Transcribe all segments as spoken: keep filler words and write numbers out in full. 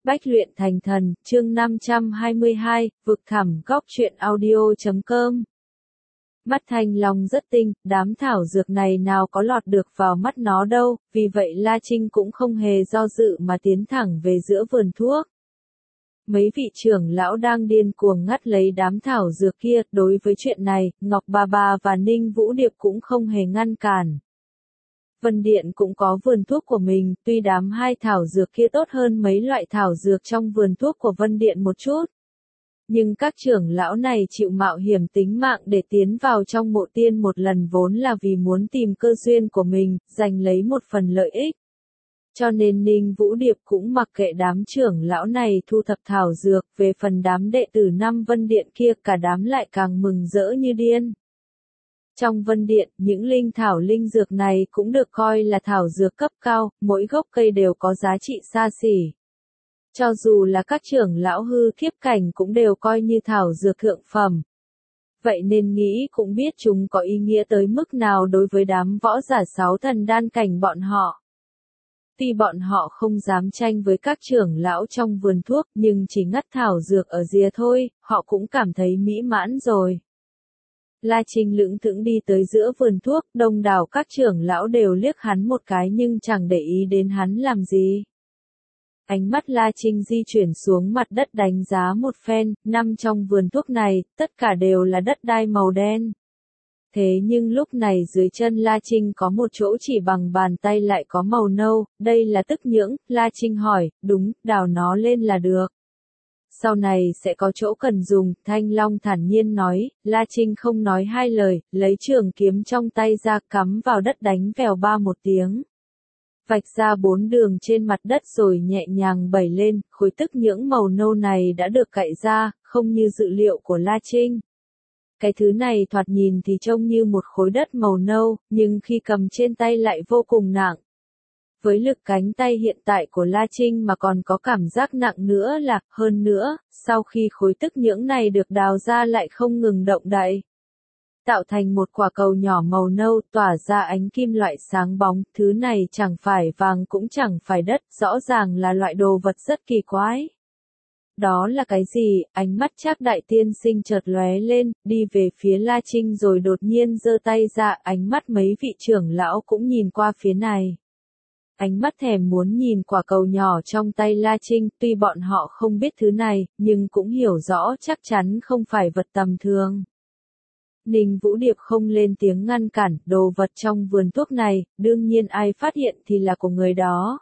Bách luyện thành thần, chương năm trăm hai mươi hai, vực thẳm góc truyện audio chấm com. Mắt Thanh Long rất tinh, đám thảo dược này nào có lọt được vào mắt nó đâu, vì vậy La Trinh cũng không hề do dự mà tiến thẳng về giữa vườn thuốc. Mấy vị trưởng lão đang điên cuồng ngắt lấy đám thảo dược kia, đối với chuyện này, Ngọc Bà Bà và Ninh Vũ Điệp cũng không hề ngăn cản. Vân Điện cũng có vườn thuốc của mình, tuy đám hai thảo dược kia tốt hơn mấy loại thảo dược trong vườn thuốc của Vân Điện một chút. Nhưng các trưởng lão này chịu mạo hiểm tính mạng để tiến vào trong mộ tiên một lần vốn là vì muốn tìm cơ duyên của mình, giành lấy một phần lợi ích. Cho nên Ninh Vũ Điệp cũng mặc kệ đám trưởng lão này thu thập thảo dược, về phần đám đệ tử năm Vân Điện kia cả đám lại càng mừng rỡ như điên. Trong Vân Điện, những linh thảo linh dược này cũng được coi là thảo dược cấp cao, mỗi gốc cây đều có giá trị xa xỉ. Cho dù là các trưởng lão hư kiếp cảnh cũng đều coi như thảo dược thượng phẩm. Vậy nên nghĩ cũng biết chúng có ý nghĩa tới mức nào đối với đám võ giả sáu thần đan cảnh bọn họ. Tuy bọn họ không dám tranh với các trưởng lão trong vườn thuốc nhưng chỉ ngắt thảo dược ở rìa thôi, họ cũng cảm thấy mỹ mãn rồi. La Trinh lững thững đi tới giữa vườn thuốc, đông đảo các trưởng lão đều liếc hắn một cái nhưng chẳng để ý đến hắn làm gì. Ánh mắt La Trinh di chuyển xuống mặt đất đánh giá một phen, nằm trong vườn thuốc này, tất cả đều là đất đai màu đen. Thế nhưng lúc này dưới chân La Trinh có một chỗ chỉ bằng bàn tay lại có màu nâu, đây là tức nhưỡng, La Trinh hỏi, đúng, đào nó lên là được. Sau này sẽ có chỗ cần dùng, Thanh Long thản nhiên nói, La Trinh không nói hai lời, lấy trường kiếm trong tay ra cắm vào đất đánh vèo ba một tiếng. Vạch ra bốn đường trên mặt đất rồi nhẹ nhàng bẩy lên, khối tức nhưỡng màu nâu này đã được cạy ra, không như dự liệu của La Trinh. Cái thứ này thoạt nhìn thì trông như một khối đất màu nâu, nhưng khi cầm trên tay lại vô cùng nặng. Với lực cánh tay hiện tại của La Trinh mà còn có cảm giác nặng nữa là, hơn nữa, sau khi khối tức nhưỡng này được đào ra lại không ngừng động đậy. Tạo thành một quả cầu nhỏ màu nâu tỏa ra ánh kim loại sáng bóng, thứ này chẳng phải vàng cũng chẳng phải đất, rõ ràng là loại đồ vật rất kỳ quái. Đó là cái gì? Ánh mắt Trác Đại Tiên Sinh chợt lóe lên, đi về phía La Trinh rồi đột nhiên giơ tay ra, ánh mắt mấy vị trưởng lão cũng nhìn qua phía này. Ánh mắt thèm muốn nhìn quả cầu nhỏ trong tay La Trinh, tuy bọn họ không biết thứ này, nhưng cũng hiểu rõ chắc chắn không phải vật tầm thường. Ninh Vũ Điệp không lên tiếng ngăn cản, đồ vật trong vườn thuốc này, đương nhiên ai phát hiện thì là của người đó.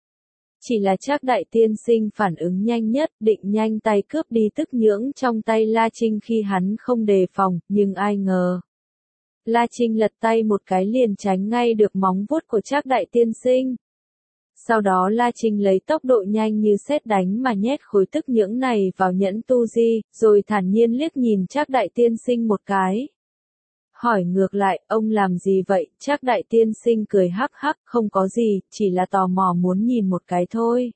Chỉ là Trác Đại Tiên Sinh phản ứng nhanh nhất, định nhanh tay cướp đi tức nhưỡng trong tay La Trinh khi hắn không đề phòng, nhưng ai ngờ. La Trinh lật tay một cái liền tránh ngay được móng vuốt của Trác Đại Tiên Sinh. Sau đó La Trinh lấy tốc độ nhanh như sét đánh mà nhét khối tức nhưỡng này vào nhẫn tu di, rồi thản nhiên liếc nhìn Trác Đại Tiên Sinh một cái. Hỏi ngược lại, ông làm gì vậy? Trác Đại Tiên Sinh cười hắc hắc, không có gì, chỉ là tò mò muốn nhìn một cái thôi.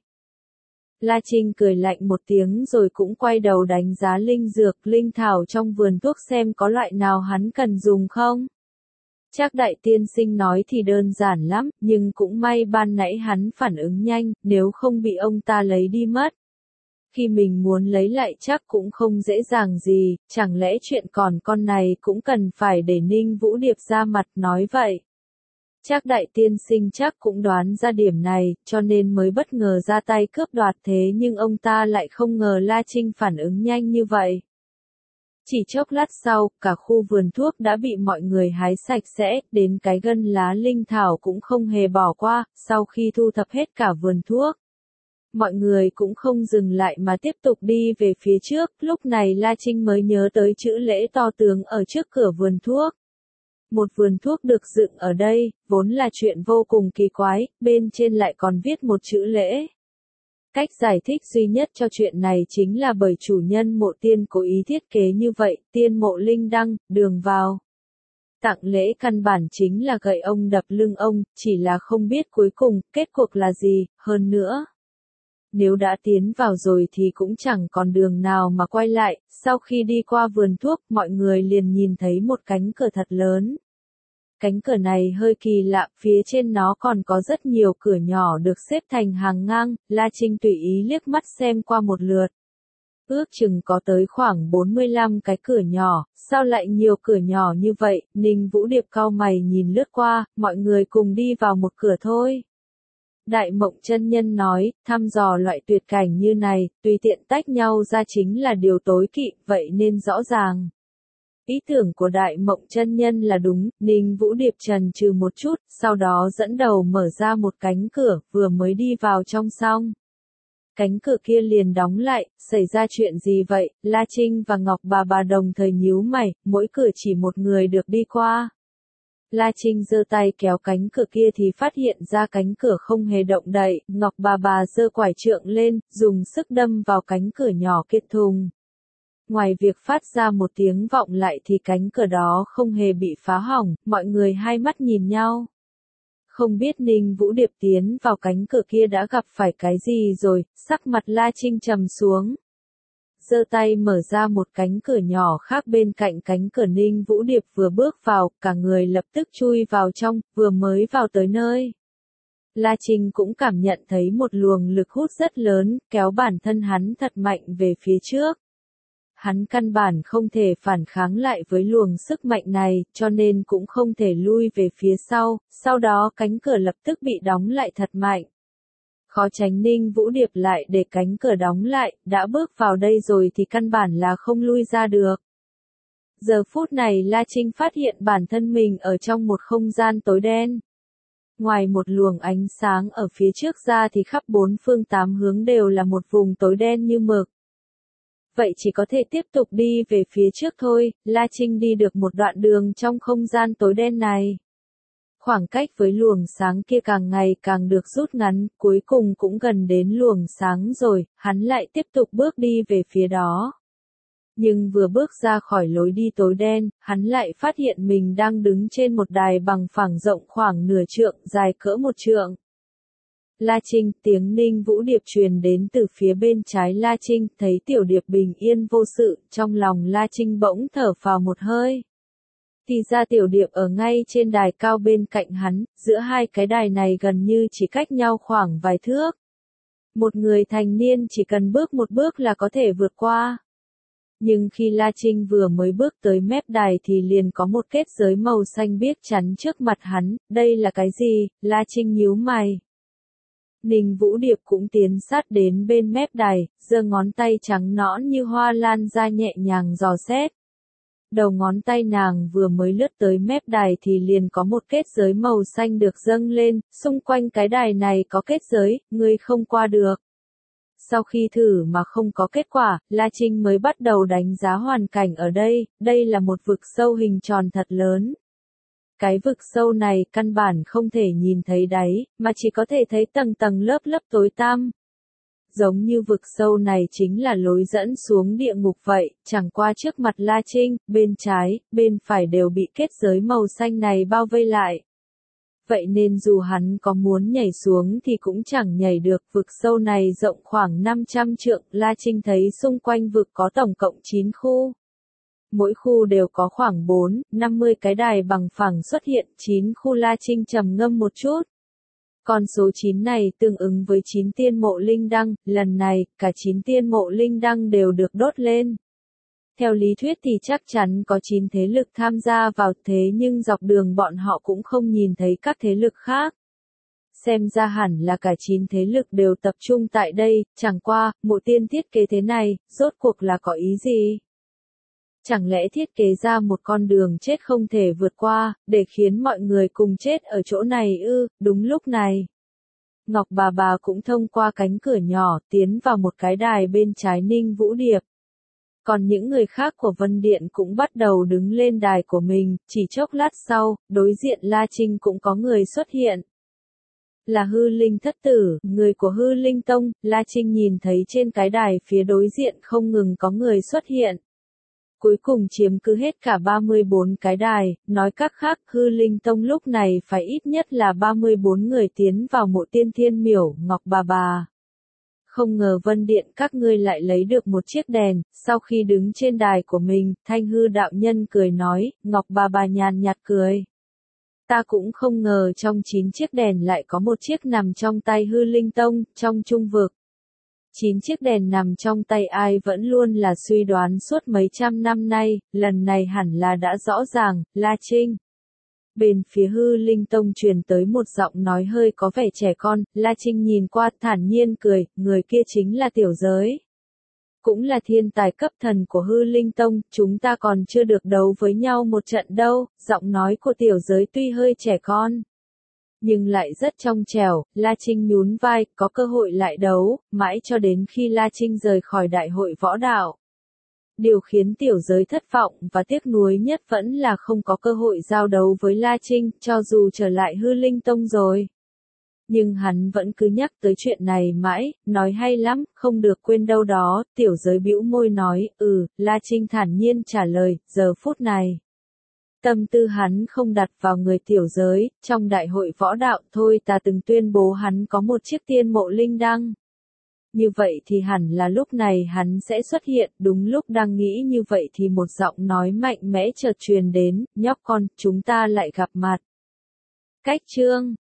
La Trinh cười lạnh một tiếng rồi cũng quay đầu đánh giá linh dược, linh thảo trong vườn thuốc xem có loại nào hắn cần dùng không. Trác Đại Tiên Sinh nói thì đơn giản lắm, nhưng cũng may ban nãy hắn phản ứng nhanh, nếu không bị ông ta lấy đi mất. Khi mình muốn lấy lại chắc cũng không dễ dàng gì, chẳng lẽ chuyện còn con này cũng cần phải để Ninh Vũ Điệp ra mặt nói vậy. Trác Đại Tiên Sinh chắc cũng đoán ra điểm này, cho nên mới bất ngờ ra tay cướp đoạt, thế nhưng ông ta lại không ngờ La Trinh phản ứng nhanh như vậy. Chỉ chốc lát sau, cả khu vườn thuốc đã bị mọi người hái sạch sẽ, đến cái gân lá linh thảo cũng không hề bỏ qua, sau khi thu thập hết cả vườn thuốc. Mọi người cũng không dừng lại mà tiếp tục đi về phía trước, lúc này La Trinh mới nhớ tới chữ lễ to tướng ở trước cửa vườn thuốc. Một vườn thuốc được dựng ở đây, vốn là chuyện vô cùng kỳ quái, bên trên lại còn viết một chữ lễ. Cách giải thích duy nhất cho chuyện này chính là bởi chủ nhân mộ tiên cố ý thiết kế như vậy, tiên mộ linh đăng, đường vào. Tặng lễ căn bản chính là gậy ông đập lưng ông, chỉ là không biết cuối cùng, kết cuộc là gì, hơn nữa. Nếu đã tiến vào rồi thì cũng chẳng còn đường nào mà quay lại, sau khi đi qua vườn thuốc, mọi người liền nhìn thấy một cánh cửa thật lớn. cánh cửa này hơi kỳ lạ, phía trên nó còn có rất nhiều cửa nhỏ được xếp thành hàng ngang, La Trinh tùy ý liếc mắt xem qua một lượt. Ước chừng có tới khoảng bốn mươi lăm cái cửa nhỏ, sao lại nhiều cửa nhỏ như vậy, Ninh Vũ Điệp cau mày nhìn lướt qua, mọi người cùng đi vào một cửa thôi. Đại Mộng Chân Nhân nói, thăm dò loại tuyệt cảnh như này, tùy tiện tách nhau ra chính là điều tối kỵ, vậy nên rõ ràng. Ý tưởng của Đại Mộng Chân Nhân là đúng, Ninh Vũ Điệp chần chừ một chút, sau đó dẫn đầu mở ra một cánh cửa, vừa mới đi vào trong xong. Cánh cửa kia liền đóng lại, xảy ra chuyện gì vậy, La Trinh và Ngọc Bà Bà đồng thời nhíu mày, mỗi cửa chỉ một người được đi qua. La Trinh giơ tay kéo cánh cửa kia thì phát hiện ra cánh cửa không hề động đậy, Ngọc Bà Bà giơ quải trượng lên, dùng sức đâm vào cánh cửa nhỏ kia thùng. Ngoài việc phát ra một tiếng vọng lại thì cánh cửa đó không hề bị phá hỏng, mọi người hai mắt nhìn nhau. Không biết Ninh Vũ Điệp tiến vào cánh cửa kia đã gặp phải cái gì rồi, sắc mặt La Trinh trầm xuống. Giơ tay mở ra một cánh cửa nhỏ khác bên cạnh cánh cửa, Ninh Vũ Điệp vừa bước vào, cả người lập tức chui vào trong, vừa mới vào tới nơi. La Trinh cũng cảm nhận thấy một luồng lực hút rất lớn, kéo bản thân hắn thật mạnh về phía trước. Hắn căn bản không thể phản kháng lại với luồng sức mạnh này, cho nên cũng không thể lui về phía sau, sau đó cánh cửa lập tức bị đóng lại thật mạnh. Khó tránh Ninh Vũ Điệp lại để cánh cửa đóng lại, đã bước vào đây rồi thì căn bản là không lui ra được. Giờ phút này La Trinh phát hiện bản thân mình ở trong một không gian tối đen. Ngoài một luồng ánh sáng ở phía trước ra thì khắp bốn phương tám hướng đều là một vùng tối đen như mực. Vậy chỉ có thể tiếp tục đi về phía trước thôi, La Trinh đi được một đoạn đường trong không gian tối đen này. Khoảng cách với luồng sáng kia càng ngày càng được rút ngắn, cuối cùng cũng gần đến luồng sáng rồi, hắn lại tiếp tục bước đi về phía đó. Nhưng vừa bước ra khỏi lối đi tối đen, hắn lại phát hiện mình đang đứng trên một đài bằng phẳng rộng khoảng nửa trượng, dài cỡ một trượng. La Trinh, tiếng Ninh Vũ Điệp truyền đến từ phía bên trái La Trinh, thấy Tiểu Điệp bình yên vô sự, trong lòng La Trinh bỗng thở phào một hơi. Thì ra Tiểu Điệp ở ngay trên đài cao bên cạnh hắn, giữa hai cái đài này gần như chỉ cách nhau khoảng vài thước. Một người thành niên chỉ cần bước một bước là có thể vượt qua. Nhưng khi La Trinh vừa mới bước tới mép đài thì liền có một kết giới màu xanh biếc chắn trước mặt hắn, đây là cái gì? La Trinh nhíu mày. Ninh Vũ Điệp cũng tiến sát đến bên mép đài, giơ ngón tay trắng nõn như hoa lan ra nhẹ nhàng dò xét. Đầu ngón tay nàng vừa mới lướt tới mép đài thì liền có một kết giới màu xanh được dâng lên, xung quanh cái đài này có kết giới, ngươi không qua được. Sau khi thử mà không có kết quả, La Trinh mới bắt đầu đánh giá hoàn cảnh ở đây, đây là một vực sâu hình tròn thật lớn. Cái vực sâu này căn bản không thể nhìn thấy đáy, mà chỉ có thể thấy tầng tầng lớp lớp tối tăm. Giống như vực sâu này chính là lối dẫn xuống địa ngục vậy, chẳng qua trước mặt La Trinh, bên trái, bên phải đều bị kết giới màu xanh này bao vây lại. Vậy nên dù hắn có muốn nhảy xuống thì cũng chẳng nhảy được, vực sâu này rộng khoảng năm trăm trượng, La Trinh thấy xung quanh vực có tổng cộng chín khu. Mỗi khu đều có khoảng bốn, năm mươi cái đài bằng phẳng xuất hiện, chín khu. La Trinh trầm ngâm một chút. Con số chín này tương ứng với chín tiên mộ linh đăng, lần này, cả chín tiên mộ linh đăng đều được đốt lên. Theo lý thuyết thì chắc chắn có chín thế lực tham gia vào, thế nhưng dọc đường bọn họ cũng không nhìn thấy các thế lực khác. Xem ra hẳn là cả chín thế lực đều tập trung tại đây, chẳng qua, mộ tiên thiết kế thế này, rốt cuộc là có ý gì? Chẳng lẽ thiết kế ra một con đường chết không thể vượt qua, để khiến mọi người cùng chết ở chỗ này ư? Đúng lúc này, Ngọc Bà Bà cũng thông qua cánh cửa nhỏ, tiến vào một cái đài bên trái Ninh Vũ Điệp. Còn những người khác của Vân Điện cũng bắt đầu đứng lên đài của mình, chỉ chốc lát sau, đối diện La Trinh cũng có người xuất hiện. Là Hư Linh Thất Tử, người của Hư Linh Tông. La Trinh nhìn thấy trên cái đài phía đối diện không ngừng có người xuất hiện. Cuối cùng chiếm cứ hết cả ba mươi bốn cái đài, nói cách khác, Hư Linh Tông lúc này phải ít nhất là ba mươi bốn người tiến vào mộ tiên thiên miểu, Ngọc Bà Bà. Không ngờ Vân Điện các ngươi lại lấy được một chiếc đèn, sau khi đứng trên đài của mình, Thanh Hư đạo nhân cười nói, Ngọc Bà Bà nhàn nhạt cười. ta cũng không ngờ trong chín chiếc đèn lại có một chiếc nằm trong tay Hư Linh Tông, trong trung vực. Chín chiếc đèn nằm trong tay ai vẫn luôn là suy đoán suốt mấy trăm năm nay, lần này hẳn là đã rõ ràng, La Trinh. Bên phía Hư Linh Tông truyền tới một giọng nói hơi có vẻ trẻ con, La Trinh nhìn qua thản nhiên cười, người kia chính là Tiểu Giới. Cũng là thiên tài cấp thần của Hư Linh Tông, chúng ta còn chưa được đấu với nhau một trận đâu, giọng nói của Tiểu Giới tuy hơi trẻ con. Nhưng lại rất trong trẻo, La Trinh nhún vai, có cơ hội lại đấu, mãi cho đến khi La Trinh rời khỏi đại hội võ đạo. Điều khiến Tiểu Giới thất vọng và tiếc nuối nhất vẫn là không có cơ hội giao đấu với La Trinh, cho dù trở lại Hư Linh Tông rồi. Nhưng hắn vẫn cứ nhắc tới chuyện này mãi, nói hay lắm, không được quên đâu đó, Tiểu Giới bĩu môi nói, ừ, La Trinh thản nhiên trả lời, giờ phút này. Tâm tư hắn không đặt vào người Tiểu Giới, trong đại hội võ đạo thôi ta từng tuyên bố hắn có một chiếc tiên mộ linh đăng. Như vậy thì hẳn là lúc này hắn sẽ xuất hiện, đúng lúc đang nghĩ như vậy thì một giọng nói mạnh mẽ chợt truyền đến, nhóc con, chúng ta lại gặp mặt. Cách chương